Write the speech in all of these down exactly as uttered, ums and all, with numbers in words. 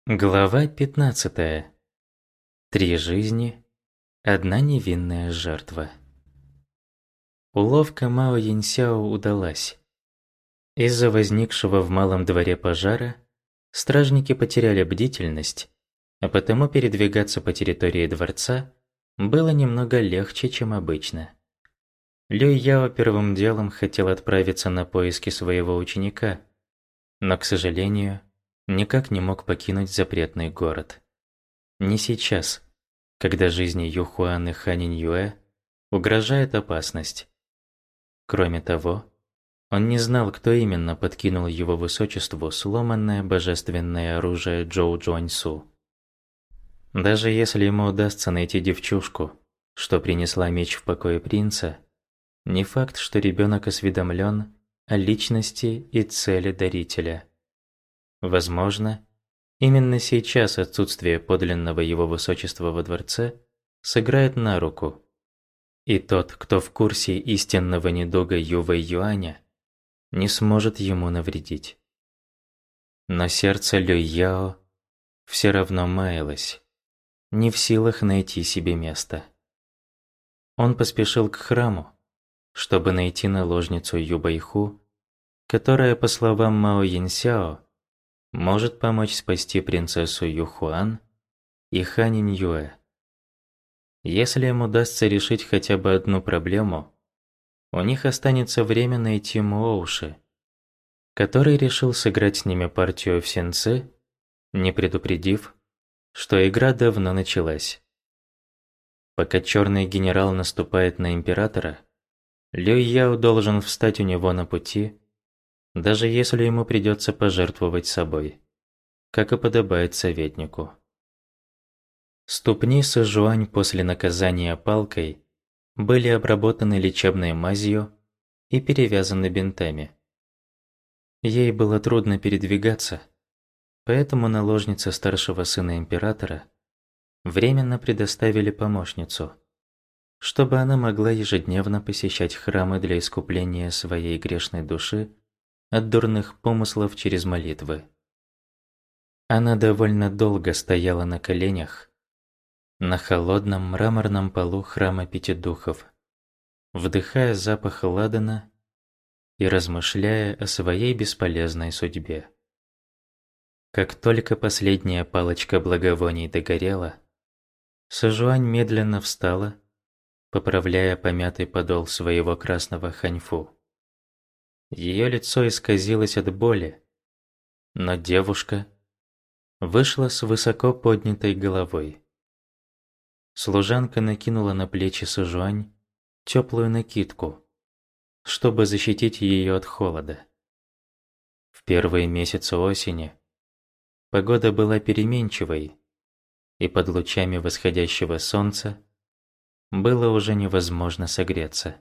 Глава пятнадцатая. Три жизни, одна невинная жертва. Уловка Мао Яньсяо удалась. Из-за возникшего в малом дворе пожара стражники потеряли бдительность, а потому передвигаться по территории дворца было немного легче, чем обычно. Люй Яо первым делом хотел отправиться на поиски своего ученика, но, к сожалению, никак не мог покинуть запретный город. Не сейчас, когда жизни Юхуан и Ханинь-Юэ угрожает опасность. Кроме того, он не знал, кто именно подкинул его высочеству сломанное божественное оружие Джоу Джуаньсу. Даже если ему удастся найти девчушку, что принесла меч в покое принца, не факт, что ребенок осведомлен о личности и цели дарителя. Возможно, именно сейчас отсутствие подлинного его высочества во дворце сыграет на руку, и тот, кто в курсе истинного недуга Ювэй Юаня, не сможет ему навредить. Но сердце Люй Яо все равно маялось, не в силах найти себе места. Он поспешил к храму, чтобы найти наложницу Юбэйху, которая, по словам Мао Яньсяо, может помочь спасти принцессу Юхуан и Ханинь-Юэ. Если им удастся решить хотя бы одну проблему, у них останется время найти Муоуши, который решил сыграть с ними партию в сенцы, не предупредив, что игра давно началась. Пока черный генерал наступает на императора, Люй Яо должен встать у него на пути, даже если ему придется пожертвовать собой, как и подобает советнику. Ступни Сыжуань после наказания палкой были обработаны лечебной мазью и перевязаны бинтами. Ей было трудно передвигаться, поэтому наложнице старшего сына императора временно предоставили помощницу, чтобы она могла ежедневно посещать храмы для искупления своей грешной души от дурных помыслов через молитвы. Она довольно долго стояла на коленях на холодном мраморном полу храма Пяти Духов, вдыхая запах ладана и размышляя о своей бесполезной судьбе. Как только последняя палочка благовоний догорела, Сыжуань медленно встала, поправляя помятый подол своего красного ханьфу. Ее лицо исказилось от боли, но девушка вышла с высоко поднятой головой. Служанка накинула на плечи Сыжуань теплую накидку, чтобы защитить ее от холода. В первые месяцы осени погода была переменчивой, и под лучами восходящего солнца было уже невозможно согреться.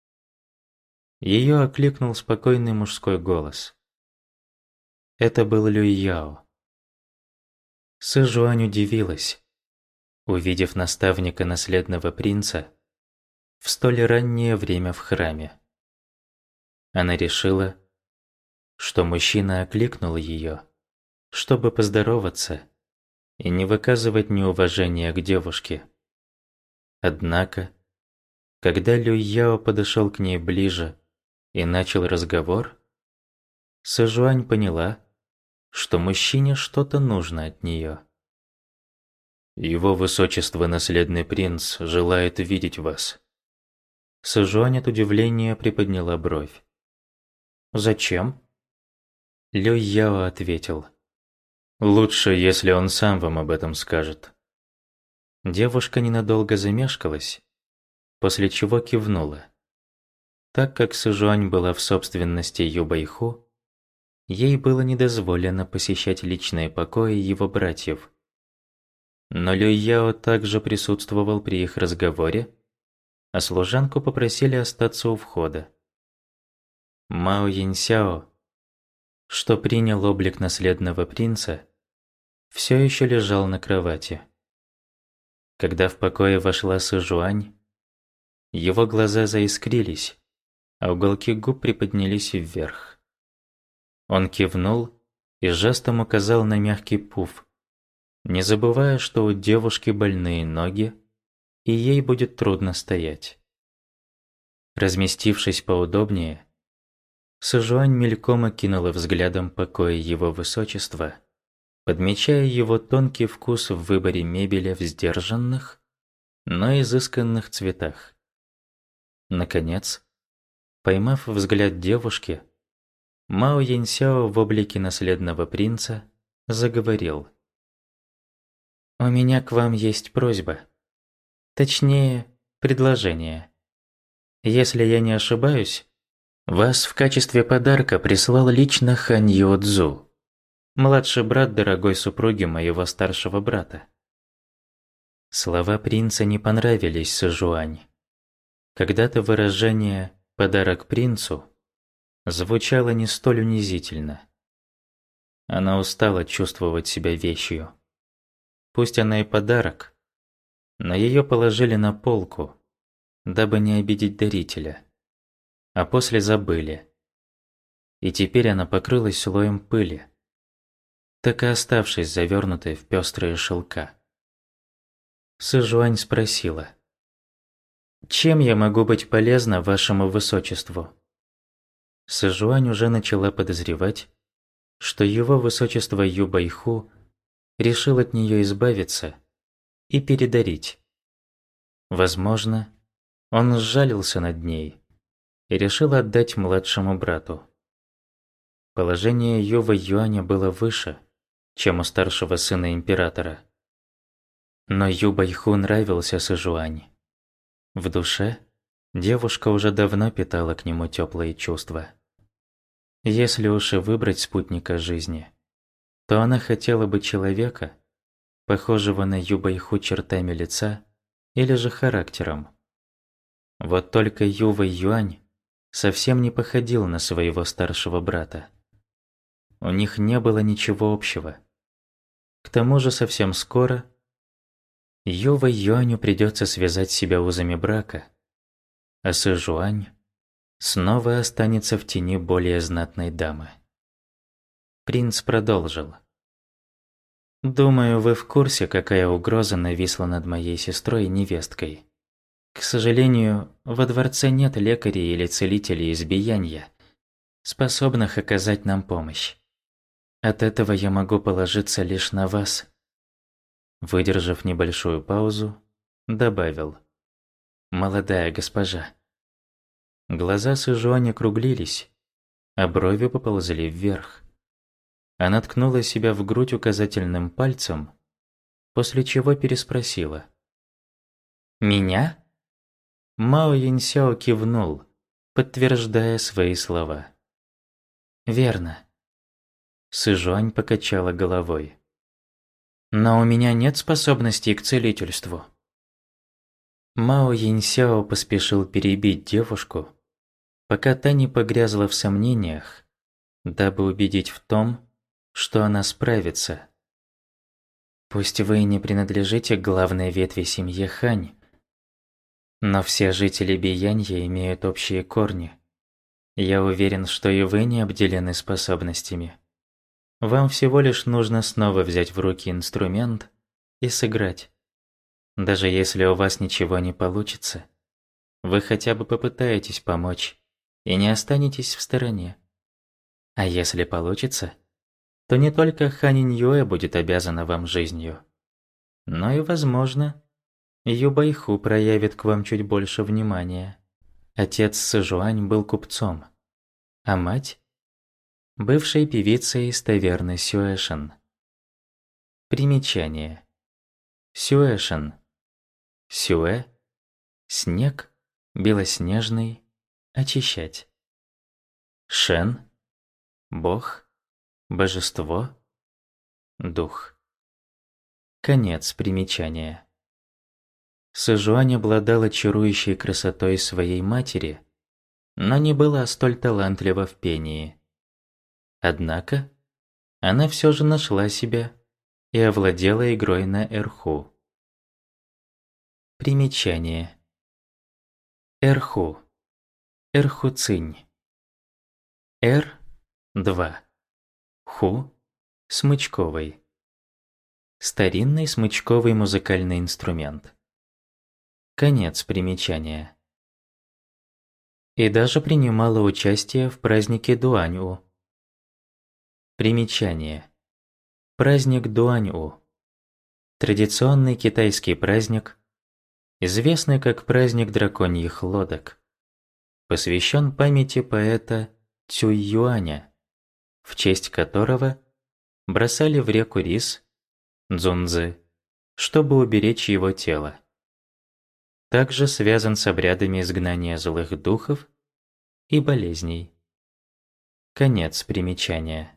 Ее окликнул спокойный мужской голос. Это был Люй Яо. Сыжуань удивилась, увидев наставника наследного принца в столь раннее время в храме. Она решила, что мужчина окликнул ее, чтобы поздороваться и не выказывать неуважения к девушке. Однако, когда Люй Яо подошел к ней ближе и начал разговор, Сыжуань поняла, что мужчине что-то нужно от нее. «Его высочество наследный принц желает видеть вас». Сыжуань от удивления приподняла бровь. «Зачем?» Люй Яо ответил. «Лучше, если он сам вам об этом скажет». Девушка ненадолго замешкалась, после чего кивнула. Так как Сыжуань была в собственности Юбэйху, ей было недозволено посещать личные покои его братьев. Но Люй Яо также присутствовал при их разговоре, а служанку попросили остаться у входа. Мао Яньсяо, что принял облик наследного принца, все еще лежал на кровати. Когда в покое вошла Сыжуань, его глаза заискрились, а уголки губ приподнялись вверх. Он кивнул и жестом указал на мягкий пуф, не забывая, что у девушки больные ноги, и ей будет трудно стоять. Разместившись поудобнее, Сыжуань мельком окинула взглядом покои его высочества, подмечая его тонкий вкус в выборе мебели в сдержанных, но изысканных цветах. Наконец, поймав взгляд девушки, Мао Яньсяо в облике наследного принца заговорил. «У меня к вам есть просьба. Точнее, предложение. Если я не ошибаюсь, вас в качестве подарка прислал лично Хань Юодзу, младший брат дорогой супруги моего старшего брата». Слова принца не понравились Сыжуань. Когда-то выражение «подарок принцу» звучало не столь унизительно. Она устала чувствовать себя вещью. Пусть она и подарок, но ее положили на полку, дабы не обидеть дарителя. А после забыли. И теперь она покрылась слоем пыли, так и оставшись завернутой в пестрые шелка. Сыжуань спросила: «Чем я могу быть полезна вашему высочеству?» Сыжуань уже начала подозревать, что его высочество Ю Байху решил от нее избавиться и передарить. Возможно, он сжалился над ней и решил отдать младшему брату. Положение Юва Юаня было выше, чем у старшего сына императора. Но Ю Байху нравился Сыжуань. В душе девушка уже давно питала к нему теплые чувства. Если уж и выбрать спутника жизни, то она хотела бы человека, похожего на Ю Байху чертами лица или же характером. Вот только Юва Юань совсем не походил на своего старшего брата. У них не было ничего общего. К тому же совсем скоро Юва Юаню придется связать себя узами брака, а Сыжуань снова останется в тени более знатной дамы. Принц продолжил. «Думаю, вы в курсе, какая угроза нависла над моей сестрой и невесткой. К сожалению, во дворце нет лекарей или целителей из Биянья, способных оказать нам помощь. От этого я могу положиться лишь на вас». Выдержав небольшую паузу, добавил: «Молодая госпожа». Глаза Сыжуань округлились, а брови поползли вверх. Она ткнула себя в грудь указательным пальцем, после чего переспросила: «Меня?» Мао Яньсяо кивнул, подтверждая свои слова. «Верно». Сыжуань покачала головой. «Но у меня нет способностей к целительству». Мао Яньсяо поспешил перебить девушку, пока та не погрязла в сомнениях, дабы убедить в том, что она справится. «Пусть вы и не принадлежите к главной ветви семьи Хань, но все жители Биянья имеют общие корни. Я уверен, что и вы не обделены способностями. Вам всего лишь нужно снова взять в руки инструмент и сыграть. Даже если у вас ничего не получится, вы хотя бы попытаетесь помочь и не останетесь в стороне. А если получится, то не только Хань Юэ будет обязана вам жизнью, но и, возможно, Ю Байху проявит к вам чуть больше внимания. Отец Сыжуань был купцом, а мать – бывшей певицей из таверны Сюэшен. Примечание. Сюэшен. Сюэ – снег, белоснежный, очищать. Шен – бог, божество, дух. Конец примечания. Сыжуань обладала чарующей красотой своей матери, но не была столь талантлива в пении. Однако она все же нашла себя и овладела игрой на эрху. Примечание. Эрху. Эрху-цинь. Эр – два. Ху – смычковый. Старинный смычковый музыкальный инструмент. Конец примечания. И даже принимала участие в празднике Дуаньу. Примечание. Праздник Дуаньу. Традиционный китайский праздник, известный как праздник драконьих лодок, посвящен памяти поэта Цюй-Юаня, в честь которого бросали в реку рис, дзунзы, чтобы уберечь его тело. Также связан с обрядами изгнания злых духов и болезней. Конец примечания.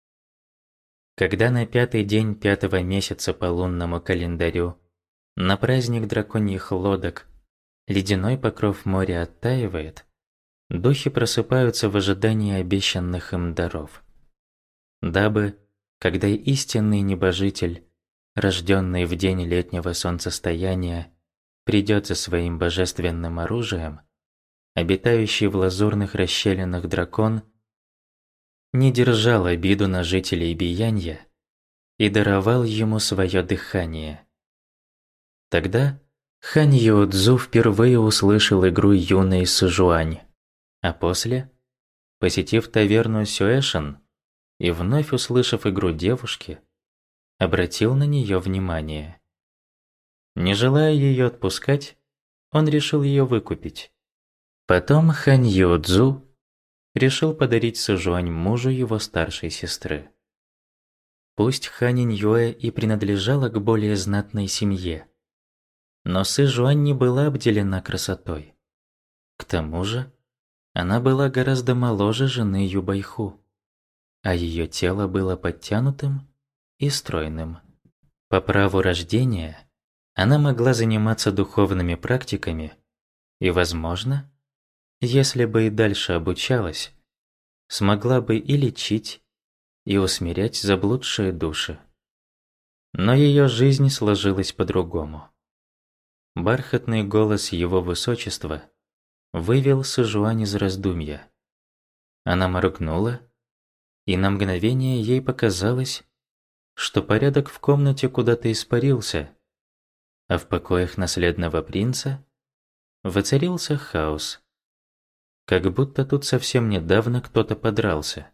Когда на пятый день пятого месяца по лунному календарю на праздник драконьих лодок ледяной покров моря оттаивает, духи просыпаются в ожидании обещанных им даров. Дабы, когда истинный небожитель, рожденный в день летнего солнцестояния, придет за своим божественным оружием, обитающий в лазурных расщелинах дракон не держал обиду на жителей Биянья и даровал ему свое дыхание. Тогда Хань Юодзу впервые услышал игру юной Сыжуань, а после, посетив таверну Сюэшен и вновь услышав игру девушки, обратил на нее внимание. Не желая ее отпускать, он решил ее выкупить. Потом Хань Юодзу решил подарить Сыжуань мужу его старшей сестры. Пусть Хань Иньюэ и принадлежала к более знатной семье, но Сыжуань не была обделена красотой. К тому же, она была гораздо моложе жены Юбайху, а ее тело было подтянутым и стройным. По праву рождения она могла заниматься духовными практиками и, возможно, если бы и дальше обучалась, смогла бы и лечить, и усмирять заблудшие души. Но ее жизнь сложилась по-другому. Бархатный голос его высочества вывел Сыжуань из раздумья. Она моргнула, и на мгновение ей показалось, что порядок в комнате куда-то испарился, а в покоях наследного принца воцарился хаос. Как будто тут совсем недавно кто-то подрался.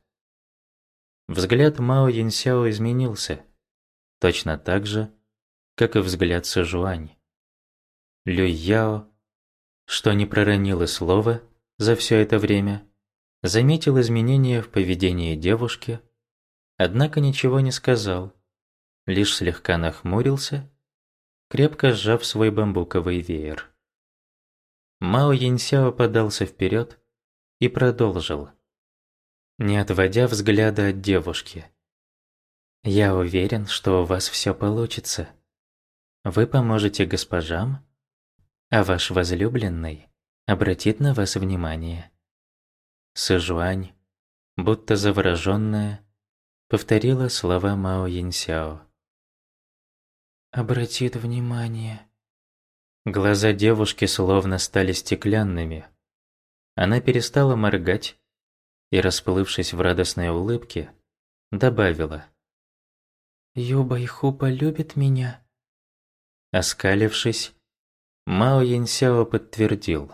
Взгляд Мао Яньсяо изменился, точно так же, как и взгляд Сыжуань. Люй Яо, что не проронила слова за все это время, заметил изменения в поведении девушки, однако ничего не сказал, лишь слегка нахмурился, крепко сжав свой бамбуковый веер. Мао Яньсяо подался вперед и продолжил, не отводя взгляда от девушки. «Я уверен, что у вас все получится. Вы поможете госпожам, а ваш возлюбленный обратит на вас внимание». Сыжуань, будто завороженная, повторила слова Мао Яньсяо. «Обратит внимание». Глаза девушки словно стали стеклянными. Она перестала моргать и, расплывшись в радостной улыбке, добавила: «Юбайху полюбит меня». Оскалившись, Мао Яньсяо подтвердил: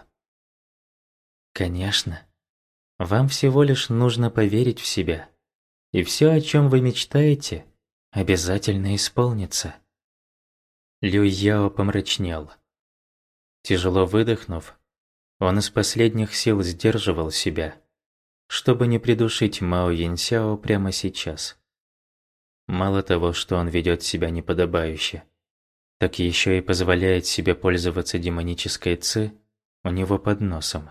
«Конечно, вам всего лишь нужно поверить в себя, и все, о чем вы мечтаете, обязательно исполнится». Люй Яо помрачнел. Тяжело выдохнув, он из последних сил сдерживал себя, чтобы не придушить Мао Яньсяо прямо сейчас. Мало того, что он ведет себя неподобающе, так еще и позволяет себе пользоваться демонической ци у него под носом.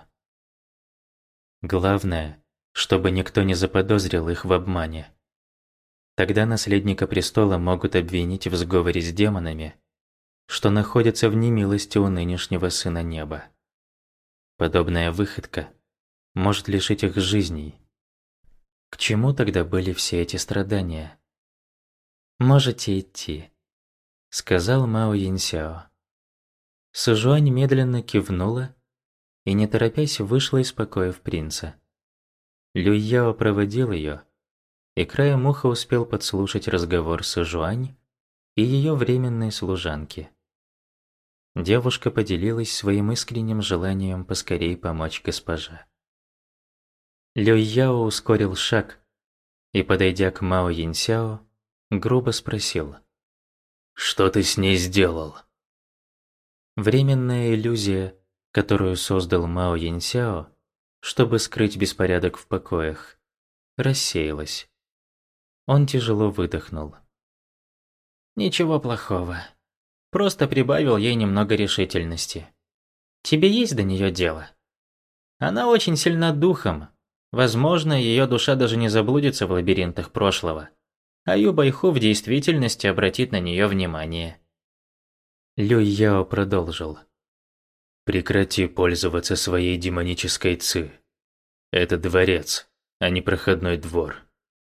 Главное, чтобы никто не заподозрил их в обмане. Тогда наследника престола могут обвинить в сговоре с демонами, что находится в немилости у нынешнего сына неба. Подобная выходка может лишить их жизней. К чему тогда были все эти страдания? «Можете идти», — сказал Мао Яньсяо. Сыжуань медленно кивнула и, не торопясь, вышла из покоев принца. Люй Яо проводил ее, и краем уха успел подслушать разговор Сыжуань и ее временной служанки. Девушка поделилась своим искренним желанием поскорей помочь госпоже. Лю Яо ускорил шаг и, подойдя к Мао Яньсяо, грубо спросил: «Что ты с ней сделал?» Временная иллюзия, которую создал Мао Яньсяо, чтобы скрыть беспорядок в покоях, рассеялась. Он тяжело выдохнул. «Ничего плохого. Просто прибавил ей немного решительности. Тебе есть до нее дело? Она очень сильна духом. Возможно, ее душа даже не заблудится в лабиринтах прошлого, а Ю Байху в действительности обратит на нее внимание». Лю Яо продолжил. «Прекрати пользоваться своей демонической ци. Это дворец, а не проходной двор».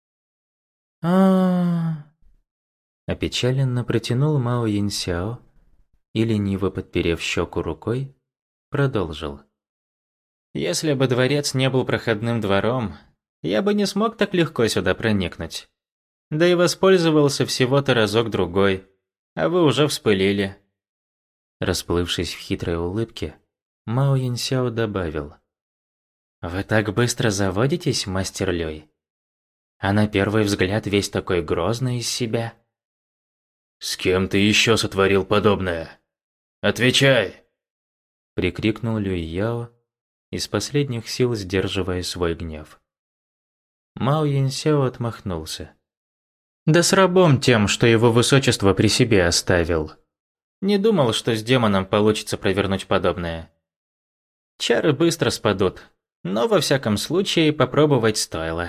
А-а-а. Опечаленно протянул Мао Яньсяо и, лениво подперев щеку рукой, продолжил. «Если бы дворец не был проходным двором, я бы не смог так легко сюда проникнуть. Да и воспользовался всего-то разок-другой, а вы уже вспылили». Расплывшись в хитрой улыбке, Мао Яньсяо добавил. «Вы так быстро заводитесь, мастер Люй? А на первый взгляд весь такой грозный из себя». «С кем ты еще сотворил подобное? Отвечай!» Прикрикнул Люй Яо, из последних сил сдерживая свой гнев. Мао Яньсяо отмахнулся. «Да с рабом тем, что его высочество при себе оставил. Не думал, что с демоном получится провернуть подобное. Чары быстро спадут, но во всяком случае попробовать стоило».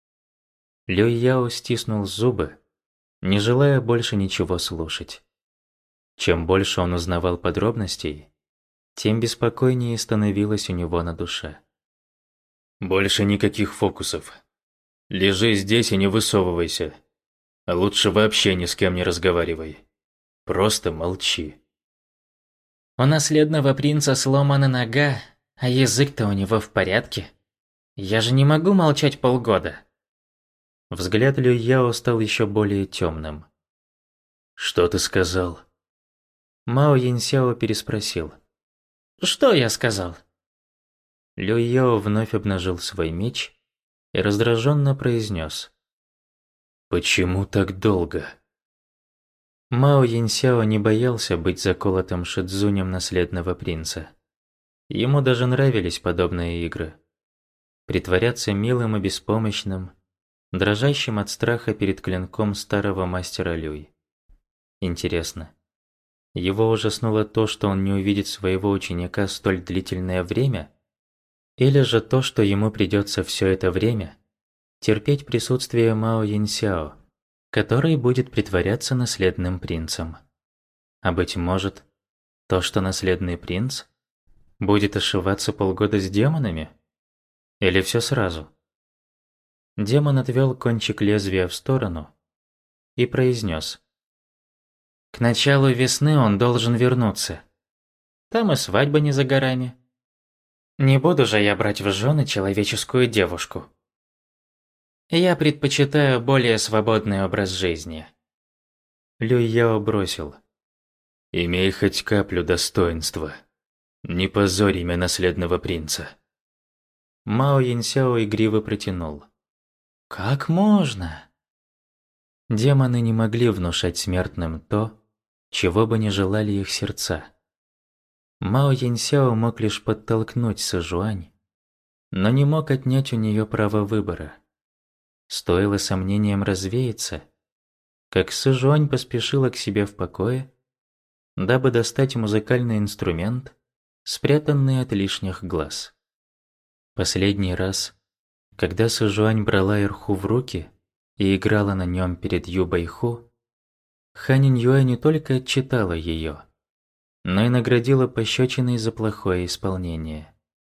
Люй Яо стиснул зубы, не желая больше ничего слушать. Чем больше он узнавал подробностей, тем беспокойнее становилось у него на душе. «Больше никаких фокусов. Лежи здесь и не высовывайся. А лучше вообще ни с кем не разговаривай. Просто молчи». «У наследного принца сломана нога, а язык-то у него в порядке. Я же не могу молчать полгода». Взгляд Лю Яо стал еще более темным. «Что ты сказал?» Мао Яньсяо переспросил. «Что я сказал?» Лю Яо вновь обнажил свой меч и раздраженно произнес. «Почему так долго?» Мао Яньсяо не боялся быть заколотым шидзунем наследного принца. Ему даже нравились подобные игры. Притворяться милым и беспомощным, дрожащим от страха перед клинком старого мастера Люй. Интересно, его ужаснуло то, что он не увидит своего ученика столь длительное время? Или же то, что ему придется все это время терпеть присутствие Мао Яньсяо, который будет притворяться наследным принцем? А быть может, то, что наследный принц будет ошиваться полгода с демонами? Или все сразу? Демон отвел кончик лезвия в сторону и произнес. «К началу весны он должен вернуться. Там и свадьба не за горами. Не буду же я брать в жены человеческую девушку. Я предпочитаю более свободный образ жизни». Лю Яо бросил. «Имей хоть каплю достоинства. Не позорь имя наследного принца». Мао Яньсяо игриво протянул. «Как можно?» Демоны не могли внушать смертным то, чего бы не желали их сердца. Мао Яньсяо мог лишь подтолкнуть Сыжуань, но не мог отнять у нее право выбора. Стоило сомнениям развеяться, как Сыжуань поспешила к себе в покое, дабы достать музыкальный инструмент, спрятанный от лишних глаз. Последний раз, когда Сыжуань брала эрху в руки и играла на нем перед Ю Байху, Хань Юэ не только отчитала ее, но и наградила пощечиной за плохое исполнение.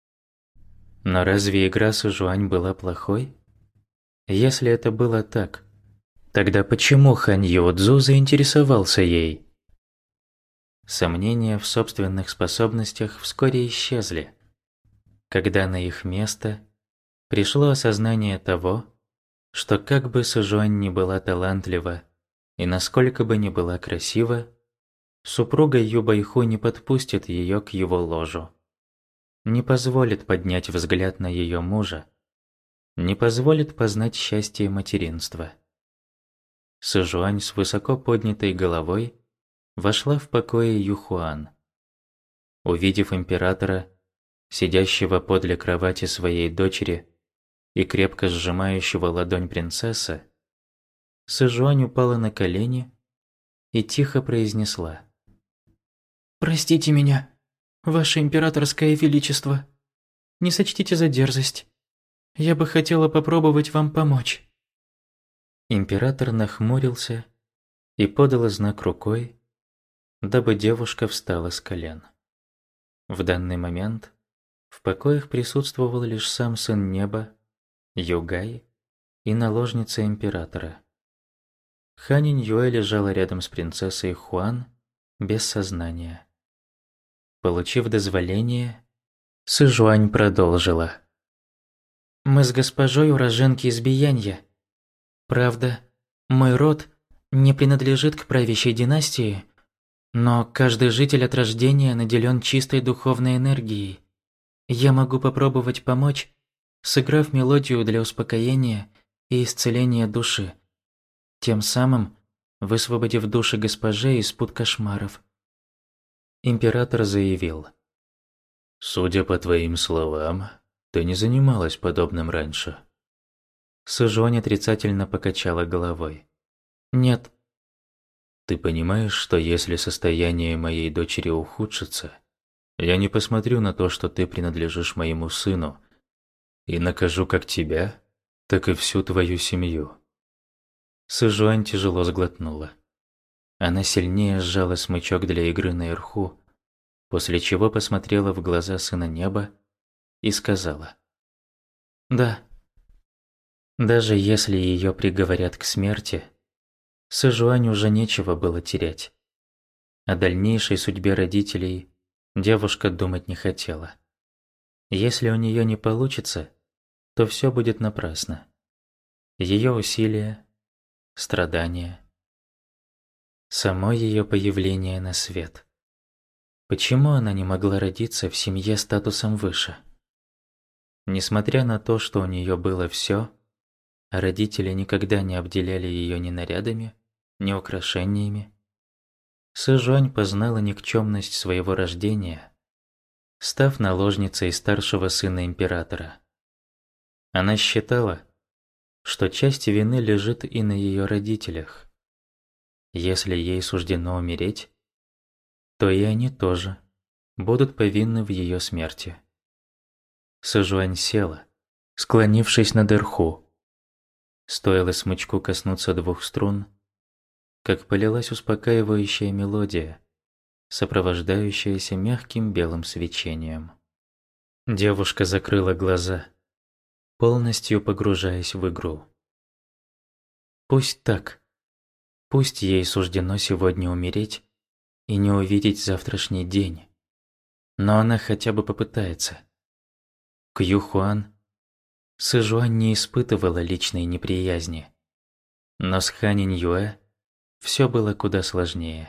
Но разве игра Сыжуань была плохой? Если это было так, тогда почему Хань Юэцзу заинтересовался ей? Сомнения в собственных способностях вскоре исчезли, когда на их место пришло осознание того, что как бы Сыжуань ни была талантлива И насколько бы ни была красива, супруга Юбайху не подпустит ее к его ложу, не позволит поднять взгляд на ее мужа, не позволит познать счастье материнства. Сыжуань с высоко поднятой головой вошла в покои Юхуан. Увидев императора, сидящего подле кровати своей дочери и крепко сжимающего ладонь принцессы, Сыжуань упала на колени и тихо произнесла: «Простите меня, ваше императорское величество. Не сочтите за дерзость. Я бы хотела попробовать вам помочь». Император нахмурился и подал знак рукой, дабы девушка встала с колен. В данный момент в покоях присутствовал лишь сам сын неба, Югай и наложница императора. Ханин Юэ лежала рядом с принцессой Хуан без сознания. Получив дозволение, Сыжуань продолжила: «Мы с госпожой уроженки из Биянья. Правда, мой род не принадлежит к правящей династии, но каждый житель от рождения наделен чистой духовной энергией. Я могу попробовать помочь, сыграв мелодию для успокоения и исцеления души, тем самым высвободив души госпожи из пут кошмаров». Император заявил: «Судя по твоим словам, ты не занималась подобным раньше». Сыжуань отрицательно покачала головой. «Нет». «Ты понимаешь, что если состояние моей дочери ухудшится, я не посмотрю на то, что ты принадлежишь моему сыну, и накажу как тебя, так и всю твою семью». Сыжуань тяжело сглотнула. Она сильнее сжала смычок для игры на эрху, после чего посмотрела в глаза сына неба и сказала: «Да». Даже если ее приговорят к смерти, Сыжуань уже нечего было терять. О дальнейшей судьбе родителей девушка думать не хотела. Если у нее не получится, то все будет напрасно. Ее усилия, страдания, само ее появление на свет. Почему она не могла родиться в семье статусом выше? Несмотря на то, что у нее было все, родители никогда не обделяли ее ни нарядами, ни украшениями, Сыжуань познала никчемность своего рождения, став наложницей старшего сына императора. Она считала, что часть вины лежит и на ее родителях. Если ей суждено умереть, то и они тоже будут повинны в ее смерти. Сыжуань села, склонившись над эрху. Стоило смычку коснуться двух струн, как полилась успокаивающая мелодия, сопровождающаяся мягким белым свечением. Девушка закрыла глаза, полностью погружаясь в игру. Пусть так. Пусть ей суждено сегодня умереть и не увидеть завтрашний день, но она хотя бы попытается. К Юхуан Сыжуань не испытывала личной неприязни, но с Ханин Юэ все было куда сложнее.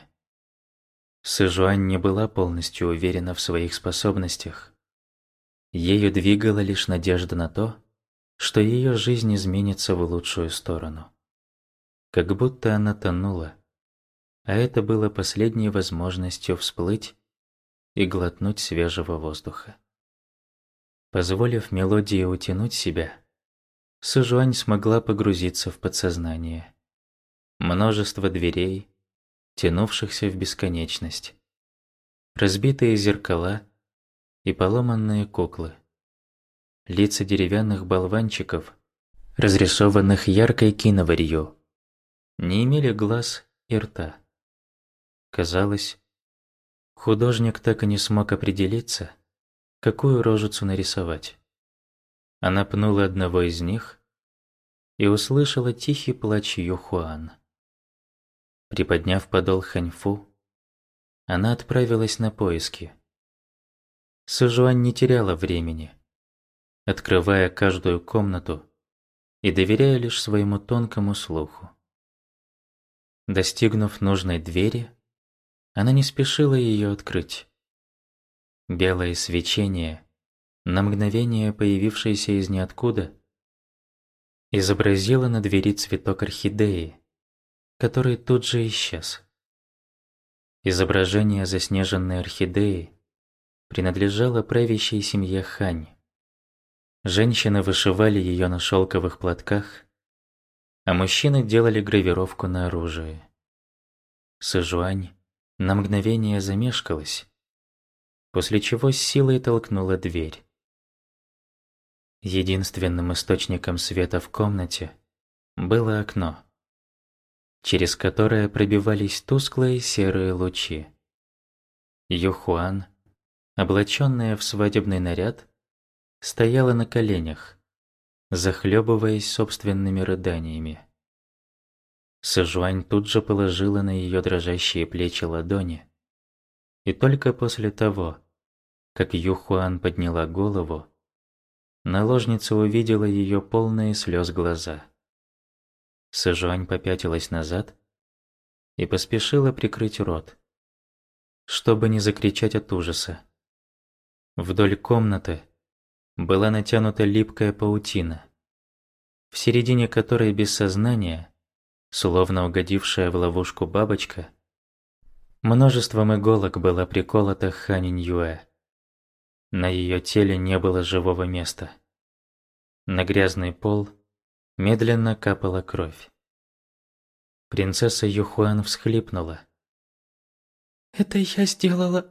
Сыжуань не была полностью уверена в своих способностях. Ею двигала лишь надежда на то, что ее жизнь изменится в лучшую сторону. Как будто она тонула, а это было последней возможностью всплыть и глотнуть свежего воздуха. Позволив мелодии утянуть себя, Сыжуань смогла погрузиться в подсознание. Множество дверей, тянувшихся в бесконечность. Разбитые зеркала и поломанные куклы. Лица деревянных болванчиков, разрисованных яркой киноварью, не имели глаз и рта. Казалось, художник так и не смог определиться, какую рожицу нарисовать. Она пнула одного из них и услышала тихий плач Юхуан. Приподняв подол ханьфу, она отправилась на поиски. Сыжуань не теряла времени, открывая каждую комнату и доверяя лишь своему тонкому слуху. Достигнув нужной двери, она не спешила ее открыть. Белое свечение, на мгновение появившееся из ниоткуда, изобразило на двери цветок орхидеи, который тут же исчез. Изображение заснеженной орхидеи принадлежало правящей семье Хань. Женщины вышивали ее на шелковых платках, а мужчины делали гравировку на оружии. Сыжуань на мгновение замешкалась, после чего с силой толкнула дверь. Единственным источником света в комнате было окно, через которое пробивались тусклые серые лучи. Юхуан, облаченная в свадебный наряд, стояла на коленях, захлебываясь собственными рыданиями. Сыжуань тут же положила на ее дрожащие плечи ладони, и только после того, как Юхуан подняла голову, наложница увидела ее полные слез глаза. Сыжуань попятилась назад и поспешила прикрыть рот, чтобы не закричать от ужаса. Вдоль комнаты была натянута липкая паутина, в середине которой без сознания, словно угодившая в ловушку бабочка, множеством иголок была приколота Хань Юэ. На ее теле не было живого места. На грязный пол медленно капала кровь. Принцесса Юхуан всхлипнула. «Это я сделала».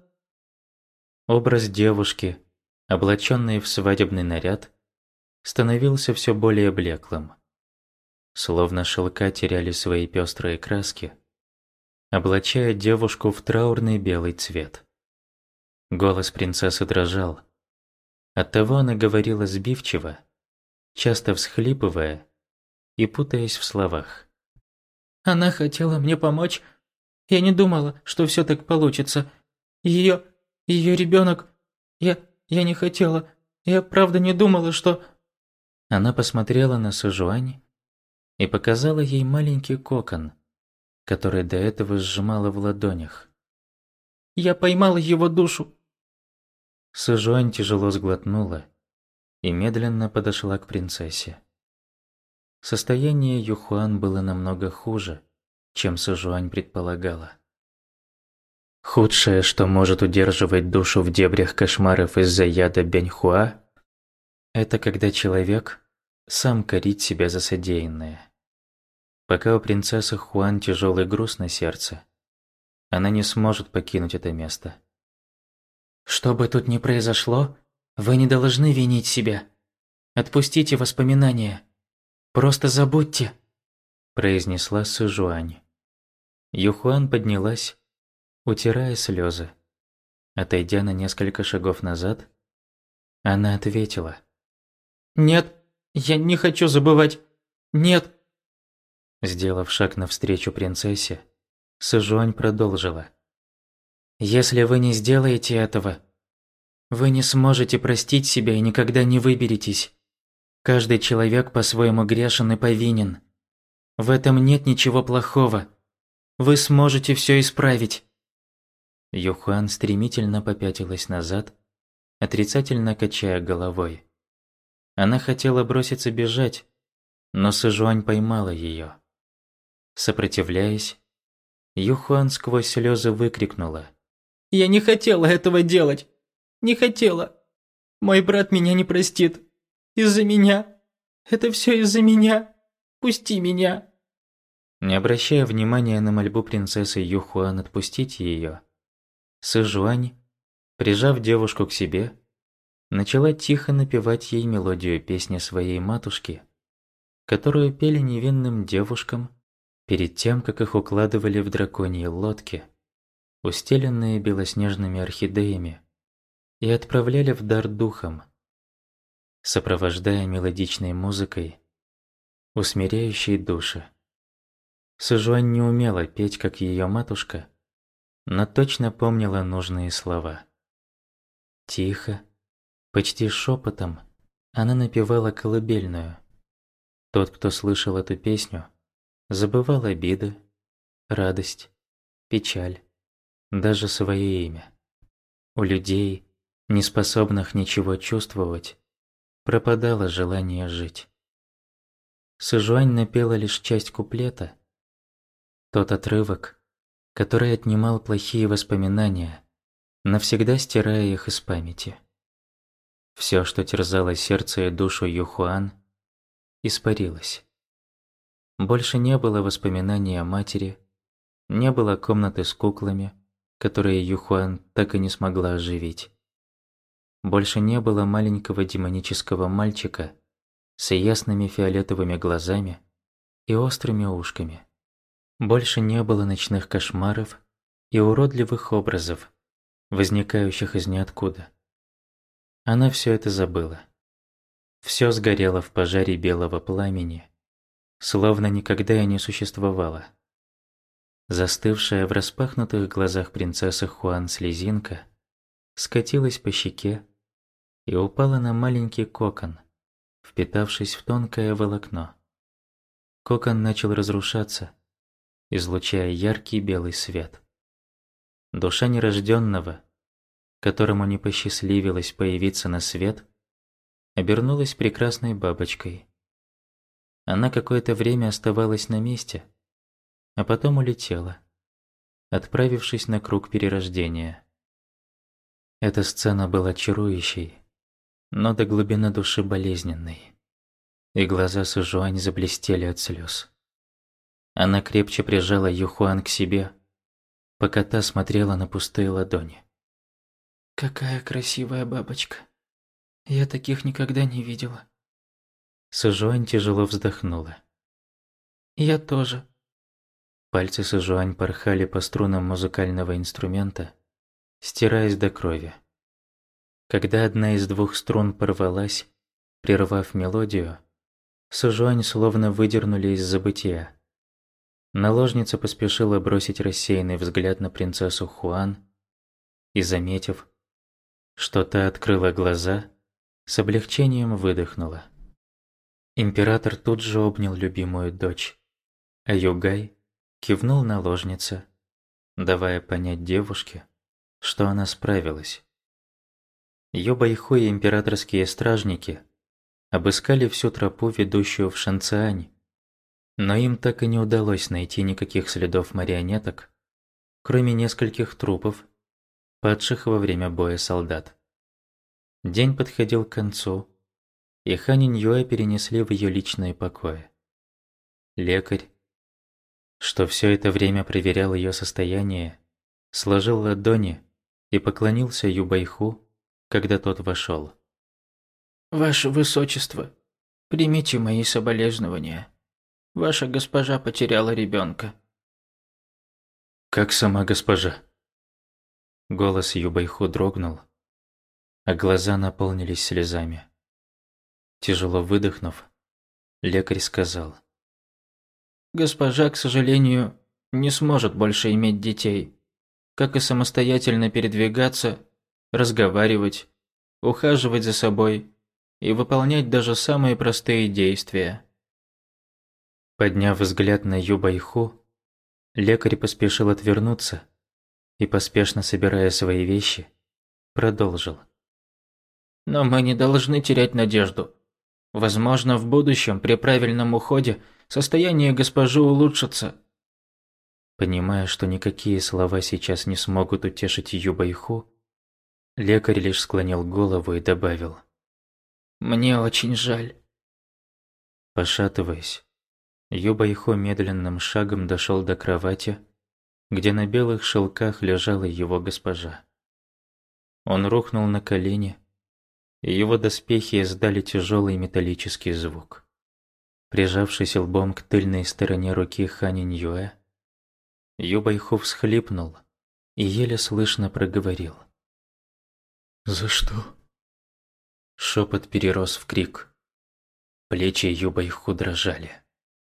Образ девушки, облаченной в свадебный наряд, становился все более блеклым. Словно шелка теряли свои пестрые краски, облачая девушку в траурный белый цвет. Голос принцессы дрожал. Оттого она говорила сбивчиво, часто всхлипывая и путаясь в словах. «Она хотела мне помочь. Я не думала, что все так получится. Ее... ее ребенок... Я... я не хотела. Я правда не думала, что...» Она посмотрела на Сыжуань и показала ей маленький кокон, который до этого сжимала в ладонях. «Я поймала его душу». Сыжуань тяжело сглотнула и медленно подошла к принцессе. Состояние Юхуан было намного хуже, чем Сыжуань предполагала. Худшее, что может удерживать душу в дебрях кошмаров из-за яда Бяньхуа, это когда человек сам корит себя за содеянное. Пока у принцессы Хуан тяжелый груз на сердце, она не сможет покинуть это место. «Что бы тут ни произошло, вы не должны винить себя. Отпустите воспоминания. Просто забудьте», – произнесла Сыжуань. Юхуан поднялась, утирая слезы. Отойдя на несколько шагов назад, она ответила. «Нет, я не хочу забывать. Нет». Сделав шаг навстречу принцессе, Сыжуань продолжила. «Если вы не сделаете этого, вы не сможете простить себя и никогда не выберетесь. Каждый человек по-своему грешен и повинен. В этом нет ничего плохого. Вы сможете все исправить». Юхуан стремительно попятилась назад, отрицательно качая головой. Она хотела броситься бежать, но Сыжуань поймала ее. Сопротивляясь, Юхуан сквозь слезы выкрикнула. «Я не хотела этого делать. Не хотела. Мой брат меня не простит. Из-за меня. Это все из-за меня. Пусти меня». Не обращая внимания на мольбу принцессы Юхуан отпустить ее, Сыжуань, прижав девушку к себе, начала тихо напевать ей мелодию песни своей матушки, которую пели невинным девушкам перед тем, как их укладывали в драконьи лодки, устеленные белоснежными орхидеями, и отправляли в дар духам, сопровождая мелодичной музыкой, усмиряющей души. Сыжуань не умела петь, как ее матушка, но точно помнила нужные слова. Тихо, почти шепотом, она напевала колыбельную. Тот, кто слышал эту песню, забывал обиды, радость, печаль, даже свое имя. У людей, не способных ничего чувствовать, пропадало желание жить. Сыжуань напела лишь часть куплета, тот отрывок, который отнимал плохие воспоминания, навсегда стирая их из памяти. Все, что терзало сердце и душу Юхуан, испарилось. Больше не было воспоминаний о матери, не было комнаты с куклами, которые Юхуан так и не смогла оживить. Больше не было маленького демонического мальчика с ясными фиолетовыми глазами и острыми ушками. Больше не было ночных кошмаров и уродливых образов, возникающих из ниоткуда. Она все это забыла. Все сгорело в пожаре белого пламени, словно никогда и не существовало. Застывшая в распахнутых глазах принцессы Хуан слезинка скатилась по щеке и упала на маленький кокон, впитавшись в тонкое волокно. Кокон начал разрушаться, излучая яркий белый свет. Душа нерожденного, которому не посчастливилось появиться на свет, обернулась прекрасной бабочкой. Она какое-то время оставалась на месте, а потом улетела, отправившись на круг перерождения. Эта сцена была чарующей, но до глубины души болезненной, и глаза Сыжуань заблестели от слез. Она крепче прижала Юхуан к себе, пока та смотрела на пустые ладони. Какая красивая бабочка. Я таких никогда не видела. Сыжуань тяжело вздохнула. Я тоже. Пальцы Сыжуань порхали по струнам музыкального инструмента, стираясь до крови. Когда одна из двух струн порвалась, прервав мелодию, Сыжуань словно выдернули из забытия. Наложница поспешила бросить рассеянный взгляд на принцессу Хуан и, заметив, что та открыла глаза, с облегчением выдохнула. Император тут же обнял любимую дочь, а Югай кивнул наложнице, давая понять девушке, что она справилась. Юбайху и императорские стражники обыскали всю тропу, ведущую в Шанциань, но им так и не удалось найти никаких следов марионеток, кроме нескольких трупов, падших во время боя солдат. День подходил к концу, и Ханин Юэ перенесли в ее личные покои. Лекарь, что все это время проверял ее состояние, сложил ладони и поклонился Юбайху, когда тот вошел. Ваше Высочество, примите мои соболезнования. Ваша госпожа потеряла ребенка. Как сама госпожа? Голос Юбайху дрогнул, а глаза наполнились слезами. Тяжело выдохнув, лекарь сказал: госпожа, к сожалению, не сможет больше иметь детей, как и самостоятельно передвигаться, разговаривать, ухаживать за собой и выполнять даже самые простые действия. Подняв взгляд на Юбайху, лекарь поспешил отвернуться и, поспешно собирая свои вещи, продолжил: но мы не должны терять надежду. Возможно, в будущем при правильном уходе состояние госпожи улучшится. Понимая, что никакие слова сейчас не смогут утешить Юбайху, лекарь лишь склонил голову и добавил: мне очень жаль. Пошатываясь, Юбайху медленным шагом дошел до кровати, где на белых шелках лежала его госпожа. Он рухнул на колени, и его доспехи издали тяжелый металлический звук. Прижавшись лбом к тыльной стороне руки Ханин Юэ, Юбайху всхлипнул и еле слышно проговорил: «За что?» Шепот перерос в крик. Плечи Юбайху дрожали.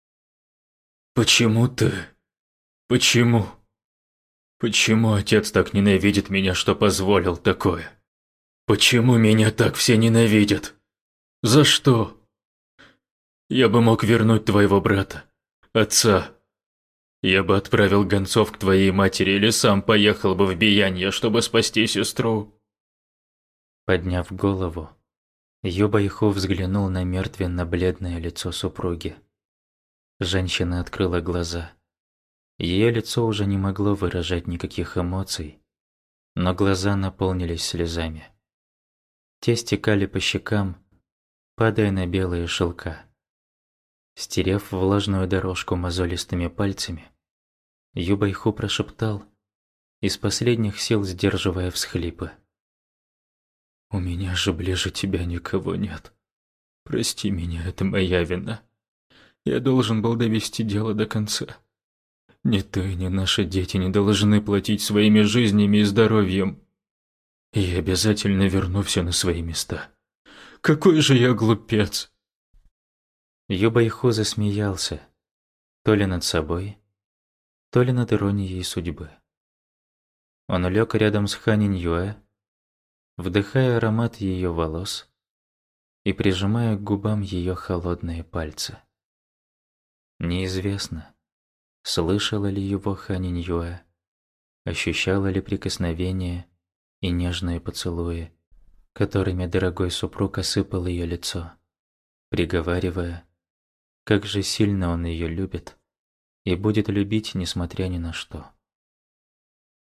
«Почему ты? Почему? Почему отец так ненавидит меня, что позволил такое? Почему меня так все ненавидят? За что? Я бы мог вернуть твоего брата, отца. Я бы отправил гонцов к твоей матери или сам поехал бы в Биянье, чтобы спасти сестру». Подняв голову, Ю Байху взглянул на мертвенно-бледное лицо супруги. Женщина открыла глаза. Ее лицо уже не могло выражать никаких эмоций, но глаза наполнились слезами. Те стекали по щекам, падая на белые шелка. Стерев влажную дорожку мозолистыми пальцами, Ю Байху прошептал, из последних сил сдерживая всхлипы: «У меня же ближе тебя никого нет. Прости меня, это моя вина. Я должен был довести дело до конца. Ни ты, ни наши дети не должны платить своими жизнями и здоровьем. Я обязательно верну все на свои места. Какой же я глупец!» Ю Байху засмеялся, то ли над собой, то ли над иронией судьбы. Он лег рядом с Ханин Юэ, вдыхая аромат ее волос и прижимая к губам ее холодные пальцы. Неизвестно, слышала ли его Ханин Юэ, ощущала ли прикосновение и нежные поцелуи, которыми дорогой супруг осыпал ее лицо, приговаривая, как же сильно он ее любит и будет любить, несмотря ни на что.